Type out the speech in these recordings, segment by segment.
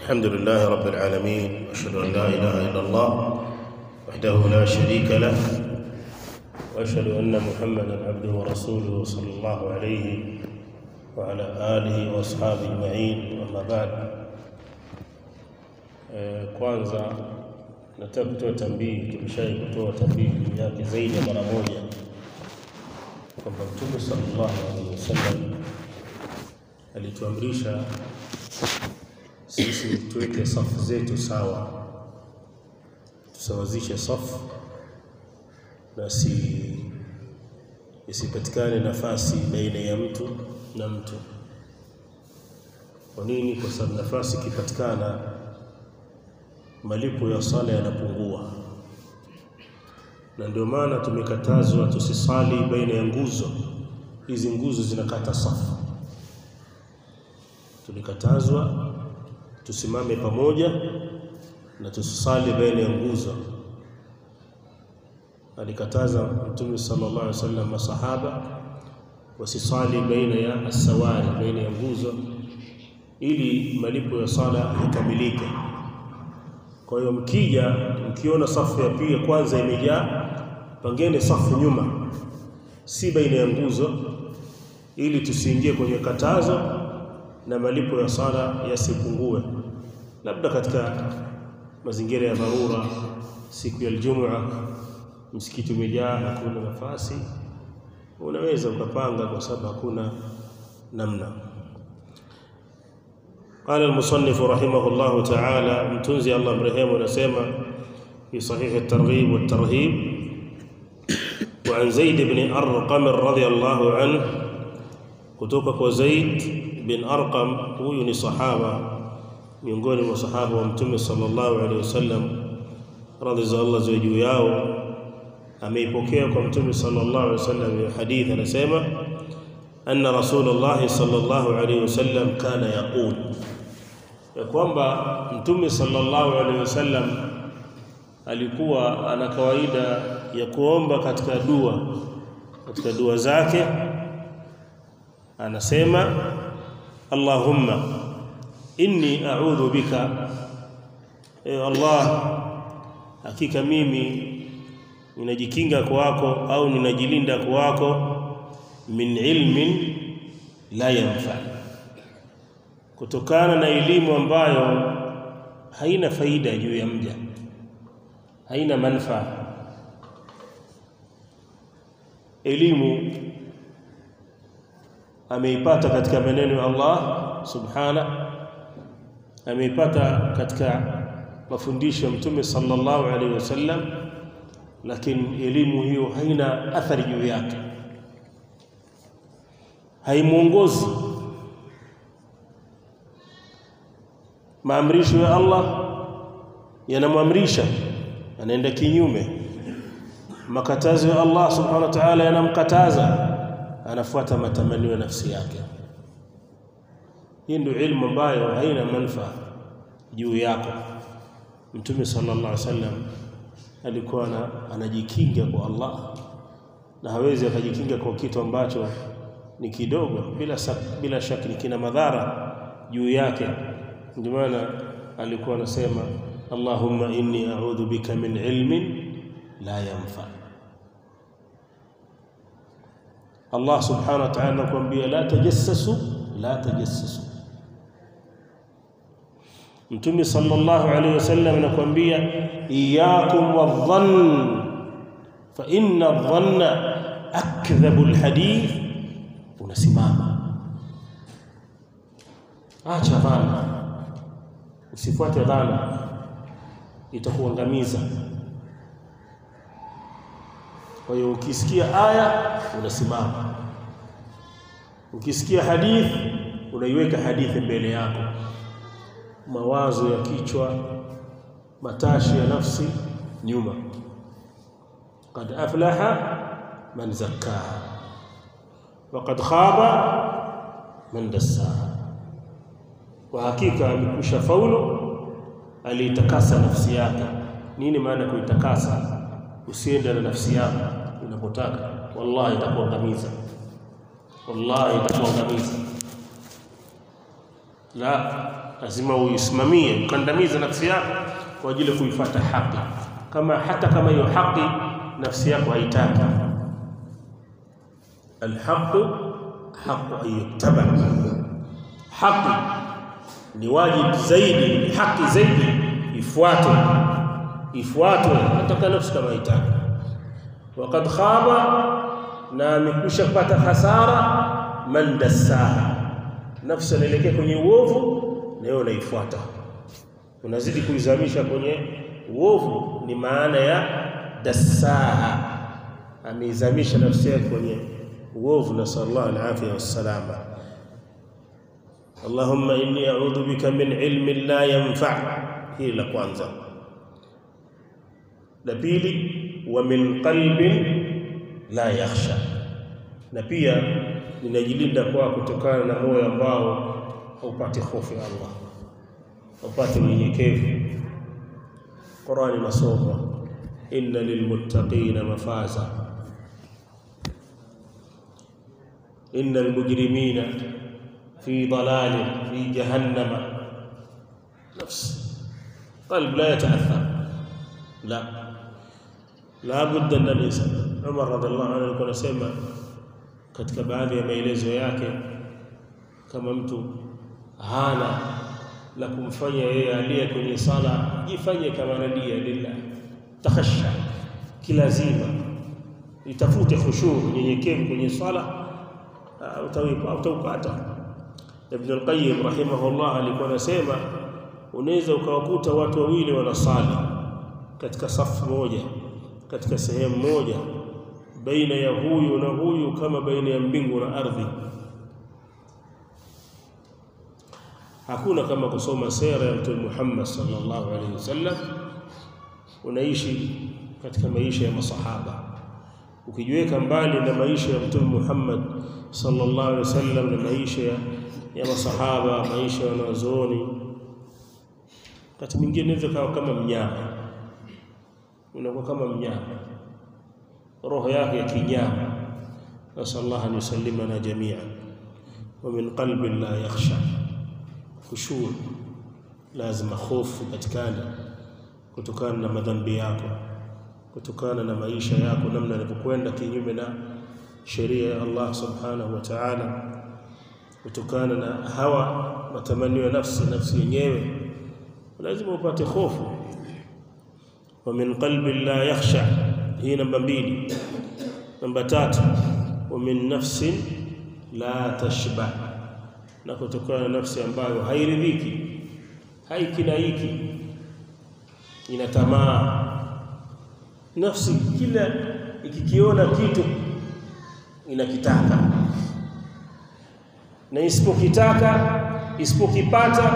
الحمد لله رب العالمين، أشهد أن لا إله إلا الله وحده لا شريك له، وأشهد أن محمدا عبده ورسوله صلى الله عليه وعلى آله وأصحابه أجمعين. أما بعد، kwanza nataka kutoa tambii. Tumeshawahi kutoa tambii yake zaidi ya mara moja kwamba Mtume sallallahu alaihi wasallam alituamrisha sisi tuweke safu zetu sawa, tusawazishe safu na isipatikane nafasi baina ya mtu na mtu. Kwa nini? Kwa sababu nafasi ikipatikana malipo ya sala yanapungua, na ndio maana tumekatazwa tusisali baina ya nguzo. Hizi nguzo zinakata safu. Tulikatazwa tusimame pamoja na tusisali baina ya nguzo. Alikataza Mtume sallallahu alaihi wasallam masahaba wasisali baina ya asawari, baina ya nguzo, ili malipo ya sala yakamilike. Kwa hiyo mkiona safu ya pili kwanza imejaa, pangeni safu nyuma, si baina ya nguzo, ili tusiingie kwenye katazo na malipo ya sala yasipungue. Labda katika mazingira ya dharura, siku ya Ijumaa msikiti umejaa, hakuna nafasi, unaweza ukapanga kwa sababu hakuna namna. قال المصنف رحمه الله تعالى، متنزي الله مرحمه ونسمى في صحيح الترغيب والترهيب: وعن زيد بن أرقم رضي الله عنه، كتوكك وزيد بن أرقم ويني صحابة miongoni mwa sahaba wa Mtume sallallahu alaihi wasallam radhiya Allah juu yao, ameipokea kwa Mtume sallallahu alaihi wasallam ya hadithi, anasema anna Rasulullah sallallahu alaihi wasallam kana yaqul, ya kwamba Mtume sallallahu alaihi wasallam alikuwa ana kawaida ya kuomba katika dua zake, anasema Allahumma inni a'udhu bika, Allah, hakika mimi ninajikinga kwako au ninajilinda kwako, min ilmin la yanfa, kutokana na elimu ambayo haina faida juu ya mja, haina manufaa. Elimu ameipata katika maneno ya Allah subhanahu, ameipata katika mafundisho ya Mtume sallallahu alaihi wasallam, lakini elimu hiyo haina athari juu yake, haimuongozi. Maamrisho ya Allah yanamwamrisha, anaenda kinyume. Makatazo ya Allah subhanahu wa ta'ala yanamkataza, anafuata matamanio ya nafsi yake. Hii ndio ilmu ambayo haina manufaa juu yako. Mtume sallallahu alaihi wasallam alikuwa anajikinga kwa Allah, na hawezi akajikinga kwa kitu ambacho ni kidogo, bila shaka kina madhara juu yake. Ndio maana alikuwa anasema Allahumma inni a'udhu bika min ilmin la yanfa. Allah subhanahu wa ta'ala anakuambia la tajassasu, la tajassasu. Mtume sallallahu alaihi wasallam anakuambia iyyakum wadh-dhann fa inna adh-dhanna akdhabu al-hadith. Unasimama, acha dhana, usifuate dhana, itakuangamiza. Kwa hiyo ukisikia aya unasimama, ukisikia hadithi unaiweka hadithi mbele yako, mawazo ya kichwa, matashi ya nafsi nyuma. Qad aflaha man zakkaha wa qad khaba man dassaha, kwa hakika amekwisha faulu aliitakasa nafsi yake. Nini maana kuitakasa? Usiende na nafsi yako unapotaka, wallahi itakuangamiza, wallahi itakuangamiza. La, lazima uisimamie, ukandamize nafsi yako kwa ajili ya kuifuata haki, hata kama hiyo haki nafsi yako haitaki. Alhaqu haqqu ayyuttaba, haki ni wajibu zaidi, haki zaidi ifuatwe hata kama nafsi kama haitaki. Waqad khaba, na amekwisha kupata hasara, man dassaha, nafsi inaelekea kwenye uovu leo naifuata, unazidi kuizamisha kwenye uovu, ni maana ya dassaha, ameizamisha nafsi yake kwenye uovu. Nasallallahu alafia wassalama. Allahumma inni a'udhu bika min ilmin la yanfa', hili la kwanza. La pili, wa min qalbin la yakhsha, na pia ninajilinda kwa kutokana na moyo ambao haupati hofu ya Allah, haupati unyenyekevu. Qur'ani nasoma, inna lilmuttaqina mafaza, innal mujrimina fi dalalin fi jahannama. Nafsi qalb la yata'athar, la budda an al-insan. Umar radhiallahu anhu alikuwa anasema katika baadhi ya maelezo yake, kama mtu hana la kumfanya yeye aliye kwenye sala, jifanye kama nadia lillah, takhasha, kilazima itafute khushu', unyenyekevu kwenye sala, utaupata. Ibn al-Qayyim rahimahullah alikuwa anasema, unaweza ukawakuta watu wawili wanasali katika safu moja, katika sehemu moja, baina ya huyu na huyu kama baina ya mbingu na ardhi. Hakuna kama kusoma sera ya Mtume Muhammad sallallahu alaihi wasallam. Unaishi katika maisha ya masahaba, ukijiweka mbali na maisha ya Mtume Muhammad sallallahu alaihi wasallam na maisha ya masahaba, maisha ya wanazuoni, wakati mwingine unaweza kama mnyama, unakuwa kama mnyama, roho yake ya kinyama. Nasallallahu an yusallimana jami'an. Wa min qalbin la yakhsha, khushu', lazima hofu patikane kutokana na madhambi yako, kutokana na maisha yako, namna yanavyokwenda kinyume na sheria ya Allah subhanahu wa ta'ala, kutokana na hawa matamanio ya nafsi yenyewe, lazima upate hofu. Wa min qalbin la yakhsha, hii namba 2. Namba 3, wa min nafsin la tashba, na kutokana na nafsi ambayo hairidhiki, haikinaiki, ina tamaa. Nafsi kila ikikiona kitu inakitaka, na isipokipata,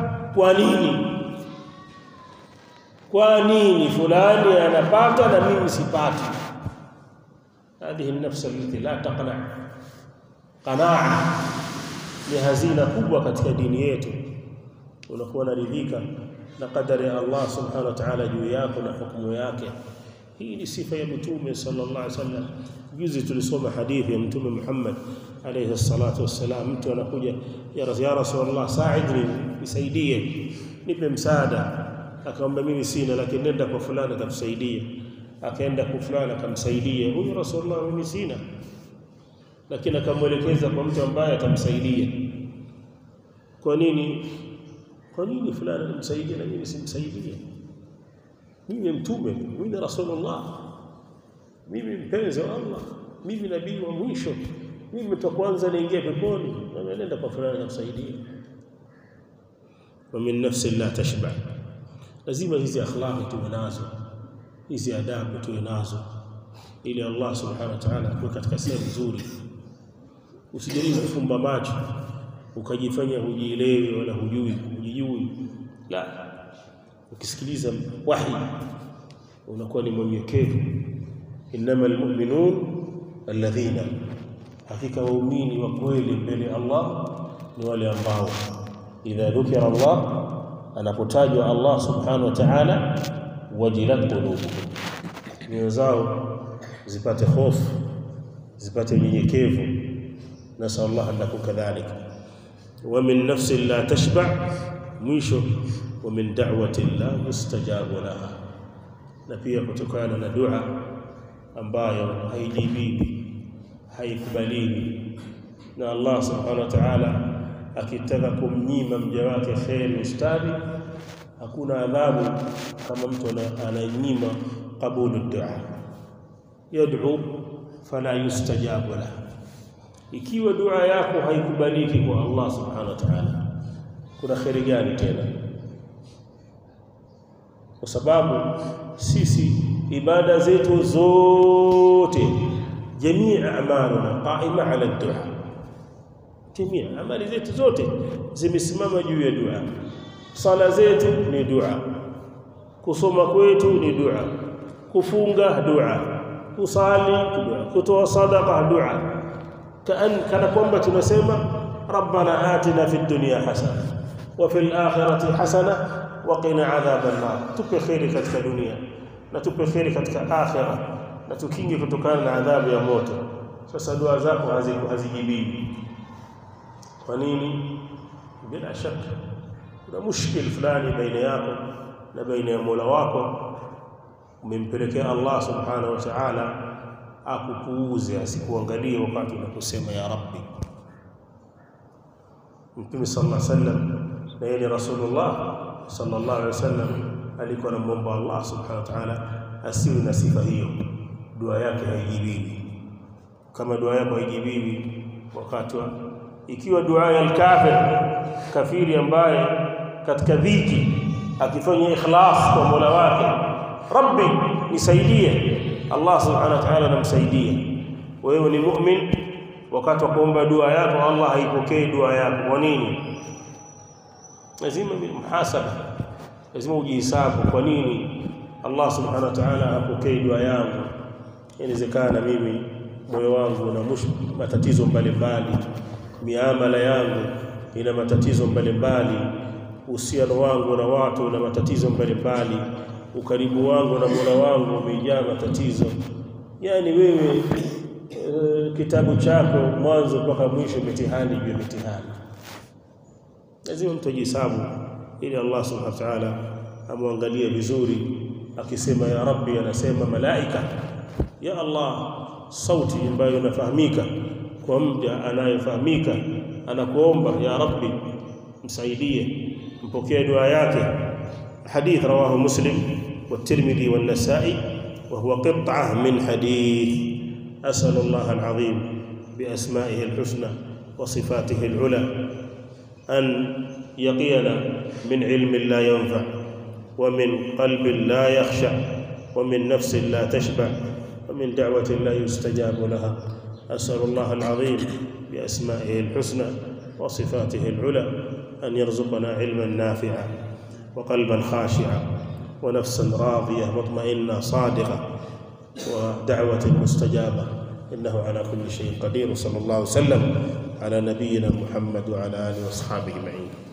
kwa nini fulani anapata na mimi sipati? Hadhihi an-nafs allati la taqna. Qanaa ni hazina kubwa katika dini yetu. Unakuwa naridhika na kadari ya Allah subhanahu wa ta'ala juu yako na hukumu yake. Hii ni sifa ya Mtume sallallahu alaihi wasallam. Juzi tulisoma hadithi ya Mtume Muhammad alayhi salatu wassalam. Mtu anakuja, ya Rasulullah, sa'idni, nisaidie, nipe msaada. Akamwambia, mimi sina, lakini nenda kwa fulani atakusaidia. Akaenda kwa fulani akamsaidia. Huyu Rasulullah, mimi sina, lakini akamwelekeza kwa mtu ambaye atamsaidia. Kwa nini fulani anamsaidia na mimi simsaidie? Mimi mtume, mimi Rasulullah, mimi mpenzi wa Allah, mimi nabii wa mwisho, mimi mtu kwanza niingie peponi, na nenda kwa fulani atamsaidia. Wa min nafsin la tashba, lazima hizi akhlaqi tuwe nazo, hizi adabu tuwe nazo, ili Allah subhanahu wa ta'ala akuwe katika sehemu nzuri. Usijaribu kufumba macho ukajifanya hujielewi wala hujijui. La, ukisikiliza wahi unakuwa ni mnyenyekevu. Innamal mu'minun alladhina, hakika waumini wa kweli mbele Allah ni wale ambao idha dhukira Allah, anapotajwa Allah subhanahu wa ta'ala, wajilat qulubuhum, nyoyo zao zipate hofu, zipate unyenyekevu. Nasallallahu an nakun kadhalika. Wa min nafsin la tashba, mwisho wa min da'wati la yustajabu laha, na pia kutokana na dua ambayo haijibiwi, haikubaliwi na Allah subhanahu wa ta'ala. Akitaka kumnyima mja wake kheri ustadi, hakuna adhabu kama mtu ananyima qabulu dua. Yad'u fala yustajabu lahu, ikiwa dua yako haikubaliki kwa Allah subhanahu wa ta'ala, kuna kheri gani tena? Kwa sababu sisi ibada zetu zote, jamii a'maluna qa'ima 'ala ad-du'a, jamii amali zetu zote zimesimama juu ya dua. Sala zetu ni dua, kusoma kwetu ni dua, kufunga dua, kusali dua, kutoa sadaqa dua. Kana kwamba tunasema rabbana atina fid dunya hasana wa fil akhirati hasana wa qina adhaban nar, tupe khairi katika dunia na tupe khairi katika akhirah, na tukinge kutokana na adhabu ya moto. Sasa dua zako hazijibiwi. Kwa nini? Bila shaka kuna mushkil fulani baina yako na baina ya Mola wako, umempelekea Allah subhanahu wa ta'ala akupuuze, asikuangalie wakati unaposema ya Rabbi. Mtume sallallahu alaihi wasallam na yeye Rasulullah sallallahu alaihi wasallam alikuwa anamuomba Allah subhanahu wa ta'ala asiwe na sifa hiyo, dua yake haijibiwi. Kama dua yako haijibiwi wakati ikiwa dua ya kafiri ambaye katika dhiki akifanya ikhlas kwa Mola wake, Rabbi nisaidie, Allah subhanahu wa ta'ala anamsaidia. Wewe ni mu'min, wakati wa kuomba dua yako Allah haipokei dua yako. Kwa nini? Lazima muhasaba, lazima ujihesabu. Kwa nini Allah subhanahu wa ta'ala hapokei dua yangu? Inawezekana mimi moyo wangu na matatizo mbalimbali, miamala yangu ina matatizo mbalimbali, uhusiano wangu na watu na matatizo mbalimbali, ukaribu wangu na Mola wangu umejaa matatizo. Yani wewe kitabu chako mwanzo mpaka mwisho mitihani juu ya mitihani. Lazima mtu ajihesabu ili Allah subhanahu wa ta'ala amwangalie vizuri. Akisema ya Rabbi, anasema malaika ya Allah, sauti ambayo inafahamika kwa mja anayefahamika, anakuomba ya Rabbi msaidie, mpokee dua yake. Hadith rawahu Muslim wa Tirmidhi wa Nasa'i wa huwa qit'ah min hadith. أسأل الله العظيم بأسمائه الحسنى وصفاته العلى أن يقينا من علم لا ينفع، ومن قلب لا يخشع، ومن نفس لا تشبع، ومن دعوة لا يستجاب لها. أسأل الله العظيم بأسمائه الحسنى وصفاته العلى أن يرزقنا علما نافعا وقلبا خاشعا ونفسا راضية مطمئنة صادقة ودعوة مستجابة، إنه على كل شيء قدير. صلى الله وسلم على نبينا محمد وعلى آله وأصحابه أجمعين.